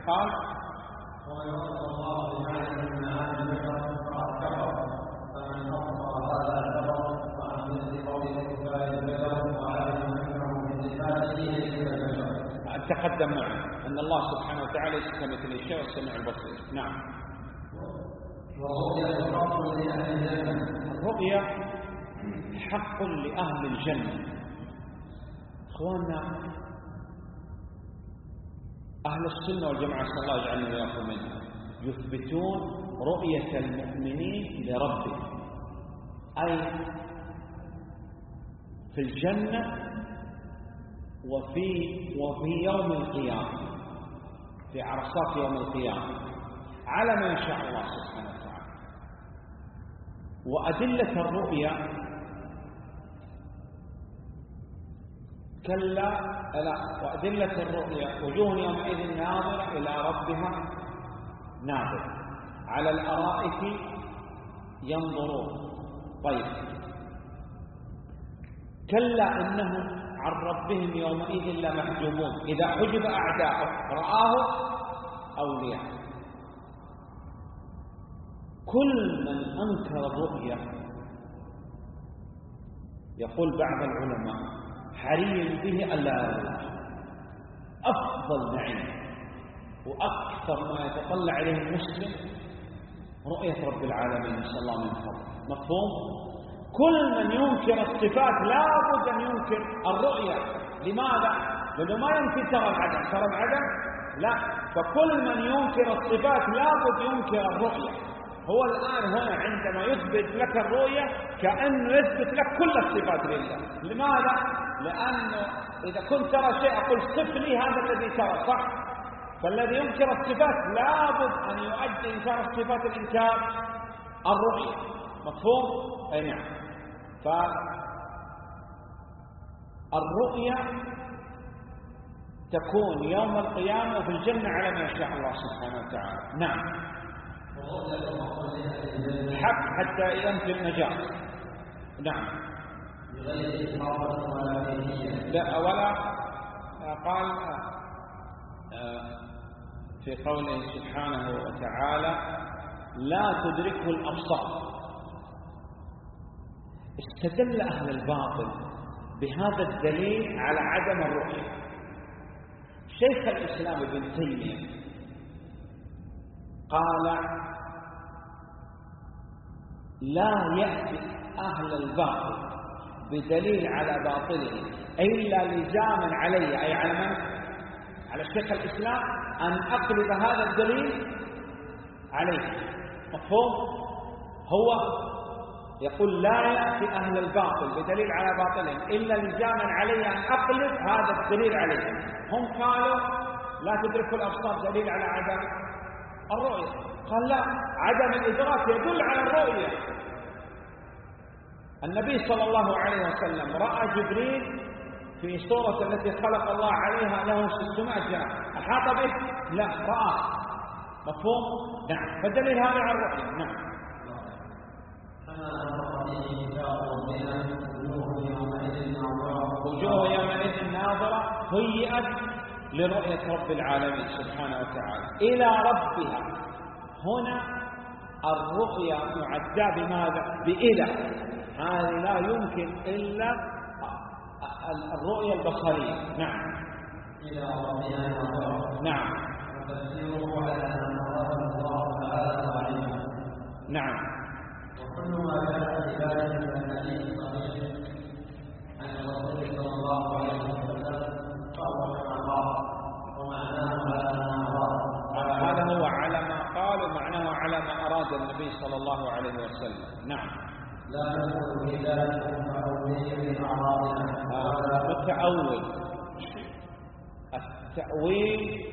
قال تقدم معنا أن الله سبحانه وتعالى ليس كمثله شيء والسميع البصير. نعم. الرؤيا حق لأهل الجنة. إخواننا أهل السنة والجماعة صلى الله يجعلنا وإياكم منها يثبتون رؤية المؤمنين لربهم، أي في الجنة وفي يوم القيامة، في عرصات يوم القيامة على ما يشاء الله سبحانه وتعالى. وأدلة الرؤيا وأدلة الرؤيا وجوه يومئذ ناظرة إلى ربها ناظرة على الأرائك ينظرون. طيب، كلا إنهم عن ربهم يومئذ لمحجوبون، إذا حجب أعداءه رآه أولياء. كل من أنكر الرؤيا يقول بعض العلماء حري به ألا يرى. أفضل نعيم وأكثر ما يتطلع إليه المسلم رؤية رب العالمين، نسأل الله من فضله. مفهوم؟ كل من ينكر الصفات لا بد أن ينكر الرؤية. لماذا؟ لأنه ما يمكن ترى العدم. ترى العدم؟ لا. فكل من ينكر الصفات لا بد ينكر الرؤية. هو الآن هنا عندما يثبت لك الرؤية كأنه يثبت لك كل الصفات لله. لماذا؟ لأنه إذا كنت ترى شيء أقول صف لي هذا الذي ترى، صح؟ فالذي ينكر الصفات لا بد أن يؤدي إنكار الصفات الإنكار الرؤية. مفهوم؟ أي نعم. فالرؤية تكون يوم القيامة في الجنة على ما يشاء الله سبحانه وتعالى. نعم. حق حتى ينفي النجاة. نعم. لا ولا قال في قوله سبحانه وتعالى لا تدركه الأبصار. استدل أهل الباطل بهذا الدليل على عدم الرؤية. شيخ الإسلام ابن تيمية قال لا يأتي أهل الباطل بدليل على باطله إلا لزاما علي، أي على من؟ على الشيخ الإسلام أن أقلب هذا الدليل عليه. مفهوم؟ هو يقول لا يأتي أهل الباطل بدليل على باطلهم إلا لزاما علي أن أقلب هذا الدليل عليه. هم قالوا لا تدرك الأبصار دليل على عدم الرؤية. قال لا، عدم الإدراك يدل على الرؤية. النبي صلى الله عليه وسلم رأى جبريل في صورة التي خلق الله عليها له 600 جناح، أحاط به؟ لا، رأى. مفهوم؟ نعم. فدليل هذا على الرؤية. نعم. وجوه يومئذ ناظرة هيئت لرؤية رب العالمين سبحانه وتعالى إلى ربها. هنا الرؤيا معدة بماذا؟ بإلى. هذه لا يمكن إلا الرؤيا البصرية. نعم. إلى ربها ناظرة. نعم. وتفسيره على أن الله تعالى عليم. نعم. وكل ما جاء في ذلك من الحديث الصحيح عن الرسول صلى الله عليه وسلم فهو كما قال ومعناه على ما أراد. هذا هو على ما قال ومعناه على ما أراد النبي صلى الله عليه وسلم. نعم. لا ندخل في ذلك التأويل من أعراضنا. التأويل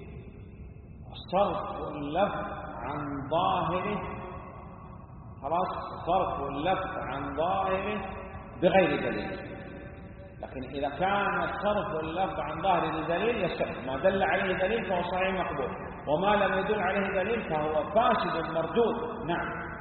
صرف اللفظ عن ظاهره، خلاص، صرف اللفظ عن ظاهره بغير دليل. لكن إذا كان صرف اللفظ عن ظاهره بدليل يصح. ما دل عليه دليل فهو صحيح مقبول، وما لم يدل عليه دليل فهو فاسد مردود. نعم.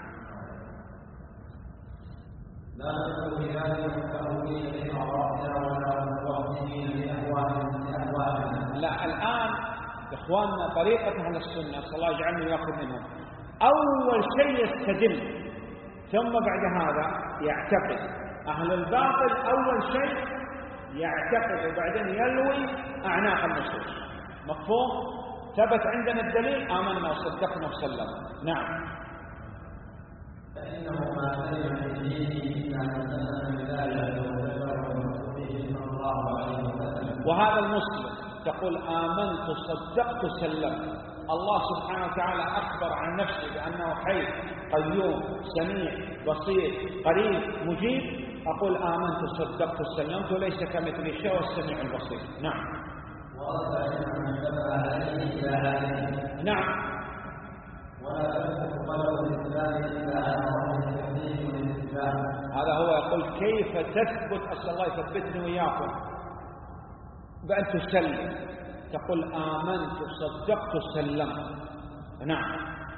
لا ندخل في ذلك التأويل من أعراضنا ولا متوهمين بأهوالنا. لا، الآن إخواننا طريقة أهل السنة صلى الله يجعلنا ويأخذ منهم، أول شيء يستدل ثم بعد هذا يعتقد. أهل الباطل أول شيء يعتقد وبعدين يلوي أعناق النصوص. مفهوم؟ ثبت عندنا الدليل آمنا وصدقنا وسلمنا. نعم. فإنه ما سلم من دينه إلا من سلم بذلك وذكره به صلى الله عليه وسلم. وهذا المسلم تقول آمنت صدقت سلمت. الله سبحانه وتعالى أخبر عن نفسه بأنه حي قيوم سميع بصير قريب مجيب، أقول آمنت صدقت سلمت، وليس كمثل الشيء والسميع البصير. نعم. نعم. هذا هو يقول كيف تثبت، أسأل الله يثبتني وإياكم بأن تسلم. تقول آمنت صدقت سلمت. نعم.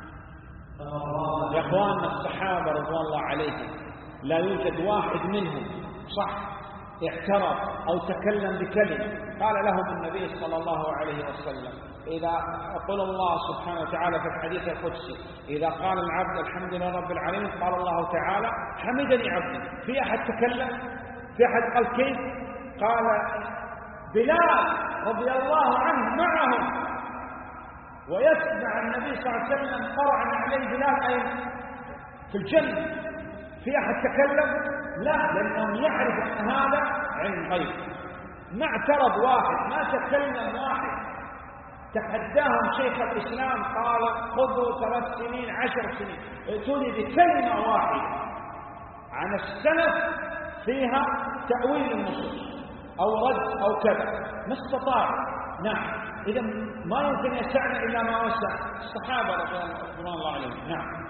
يا أخواننا الصحابة رضوان الله عليهم لا يوجد واحد منهم صح اعترف أو تكلم بكلمة قال لهم النبي صلى الله عليه وسلم إذا يقول الله سبحانه وتعالى في الحديث القدسي إذا قال العبد الحمد لله رب العالمين قال الله تعالى حمدني عبدي. في أحد تكلم؟ في أحد قال كيف؟ قال بلال رضي الله عنه معهم ويسمع النبي صلى الله عليه وسلم قرأ عليه بلال أين؟ في الجنة. في أحد تكلم؟ لا، لأنهم يعرف أن هذا علم غيب. ما اعترض واحد، ما تكلم واحد. تحداهم شيخ الإسلام قال خذوا 3 سنين 10 سنين ائتوني بكلمة واحدة عن السلف فيها تأويل النصوص أو رد أو كذا، ما استطاع. نعم. إذا ما يمكن يسعنا إلا ما وسع الصحابة رضي الله عليهم. نعم.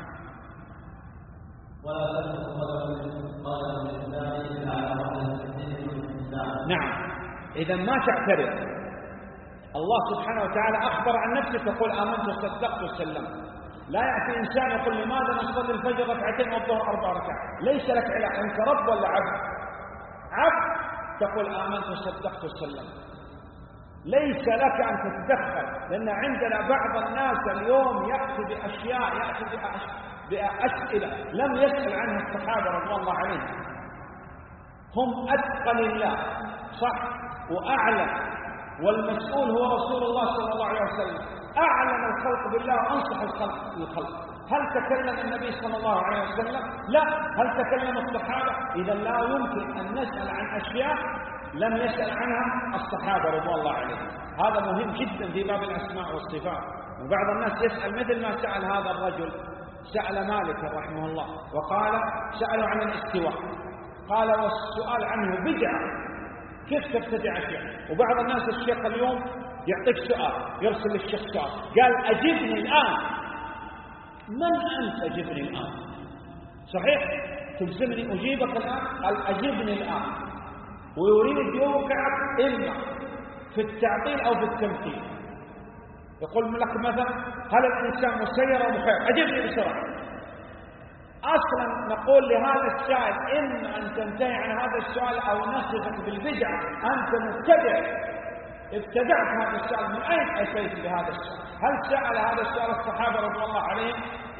ولا تدخل قال الإسلام إلا على وجه الإسلام. نعم. إذا ما تعترض. الله سبحانه وتعالى أخبر عن نفسه تقول آمنت وصدقت وسلمت. لا يأتي إنسان يقول لماذا نصلي الفجر 2 والظهر 4 ركعات؟ ليس لك علاقة، أنت رب ولا عبد؟ عبد تقول آمنت وصدقت وسلمت. ليس لك أن تتدخل، لأن عندنا بعض الناس اليوم يأتي بأشياء يأتي بأسئلة لم يسأل عنها الصحابة رضوان الله عليهم. هم أتقى لله صح وأعلم، والمسؤول هو رسول الله صلى الله عليه وسلم، أعلم الخلق بالله وأنصح الخلق. هل تكلم النبي صلى الله عليه وسلم؟ لا. هل تكلم الصحابة؟ إذا لا يمكن أن نسأل عن أشياء لم يسأل عنها الصحابة رضوان الله عليهم. هذا مهم جدا في باب الأسماء والصفات. وبعض الناس يسأل مثل ما سأل هذا الرجل، سأل مالك رحمه الله وقال سألوا عن الاستواء قال والسؤال عنه بدعة، كيف تبتدع أشياء؟ وبعض الناس الشيخ اليوم يعطيك سؤال يرسل للشيخ سؤال قال أجبني الآن. من أنت أجبني الآن؟ صحيح تلزمني أجيبك الآن؟ قال أجبني الآن، ويريد يوقعك إما في التعطيل أو في التمثيل. يقول لك مثلا هل الإنسان مسير أو مخير؟ أجبني بسرعة. أصلا نقول لهذا السائل إما أن تنتهي عن هذا السؤال أو نصفك بالبدعة، أنت مبتدع ابتدعت هذا السؤال. من أين أتيت بهذا السؤال؟ هل سأل هذا السؤال الصحابة رضي الله عليهم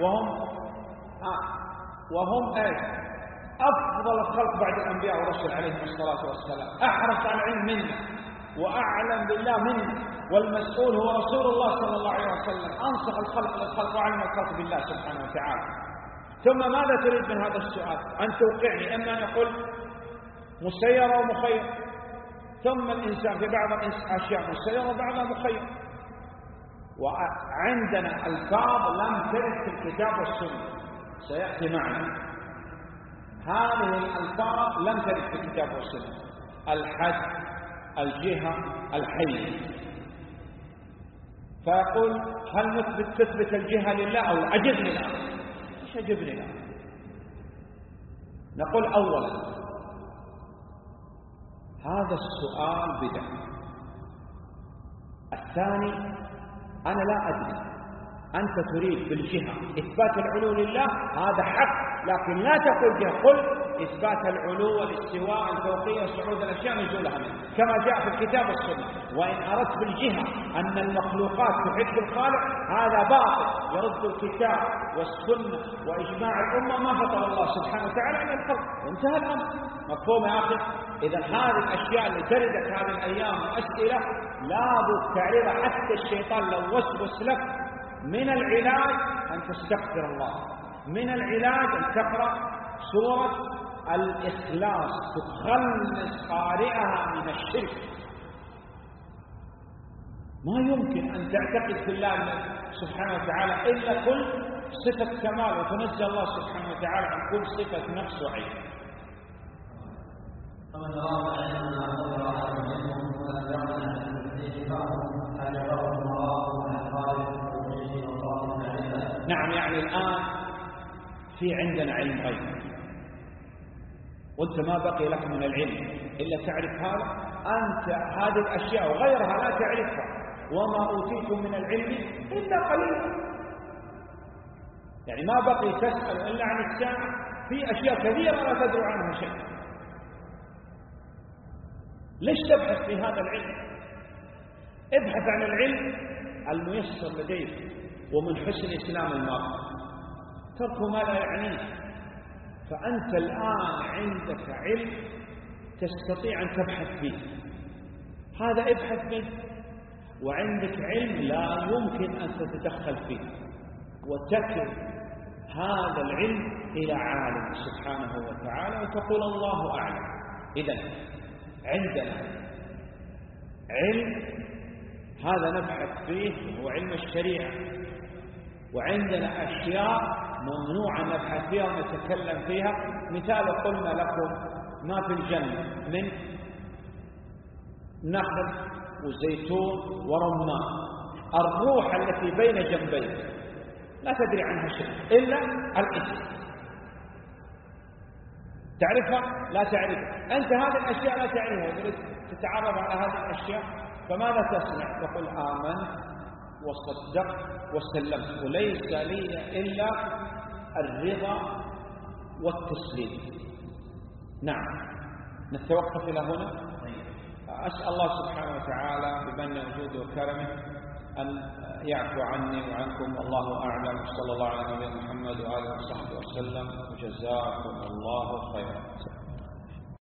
وهم أفضل الخلق بعد الأنبياء والرسل عليهم الصلاة والسلام، أحرص على العلم منا وأعلم بالله منا، والمسؤول هو رسول الله صلى الله عليه وسلم، أنصح الخلق للخلق وعلم الخلق بالله سبحانه وتعالى. ثم ماذا تريد من هذا السؤال؟ أن توقعني إما أن يقول مسير أو مخير، ثم الإنسان في بعض الأشياء مسير وبعضها مخير. وعندنا ألفاظ لم ترد في الكتاب والسنة سيأتي معنا. هذه الألفاظ لم ترد في الكتاب والسنة: الحد، الجهة، الحي. فيقول هل تثبت الجهة لله أو لا؟ أجبني الآن. ايش أجبني الآن؟ نقول أولا هذا السؤال بدعة. الثاني أنا لا أدري، أنت تريد بالجهة إثبات العلو لله، هذا حق، لكن لا تقول جهة. قل إثبات العلو والاستواء الفوقية صعود الأشياء نزولها منه كما جاء في الكتاب والسنة. وإن أردت بالجهة أن المخلوقات تحب الخالق هذا باطل، يرد الكتاب والسنة وإجماع الأمة ما فطر الله سبحانه وتعالى على الخلق، وانتهى الأمر. مفهوم يا أخي؟ إذا هذه الأشياء اللي تردت هذه الأيام أسئلة لابد تعرضها. حتى الشيطان لو وسوس لك من العلاج أن تستغفر الله، من العلاج أن تقرأ سورة الإخلاص تخلص قارئها من الشرك. ما يمكن أن تعتقد في الله سبحانه وتعالى إلا كل صفة كمال، وتنزل الله سبحانه وتعالى عن كل صفة نقص وعيب. فمن أراد علمنا قدر أحد منهم فليعمل نعم، يعني الآن في عندنا علم غيب، وانت ما بقي لك من العلم إلا تعرف هذا. أنت هذه الأشياء وغيرها لا تعرفها، وما أوتيتم من العلم إلا قليلا. يعني ما بقي تسأل إلا عن الساعة، في أشياء كثيرة لا تدري عنها شيء. ليش تبحث في هذا العلم؟ ابحث عن العلم الميسر لديك، ومن حسن إسلام المرء ترك ما لا يعنيه. فأنت الآن عندك علم تستطيع أن تبحث فيه، هذا ابحث منه. وعندك علم لا يمكن أن تتدخل فيه، وتكل هذا العلم إلى عالم سبحانه وتعالى وتقول الله أعلم. إذن عندنا علم هذا نبحث فيه، هو علم الشريعة، وعندنا أشياء ممنوع نبحث فيها ونتكلم فيها. مثال قلنا لكم ما في الجنة من نخل وزيتون ورمان، الروح التي بين جنبيه لا تدري عنها شيء إلا الاسم. تعرفها؟ لا تعرفها. أنت هذه الأشياء لا تعرفها، تتعرض على هذه الأشياء فماذا تصنع؟ تقول آمنت وصدقت وسلمت، وليس لي إلا الرضا والتسليم. نعم، نتوقف إلى هنا. أسأل الله سبحانه وتعالى بمن وجوده وكرمه أن يعفو عني وعنكم، والله أعلم. صلى الله على نبينا محمد وآله وصحبه وسلم، وجزاكم الله خيرا.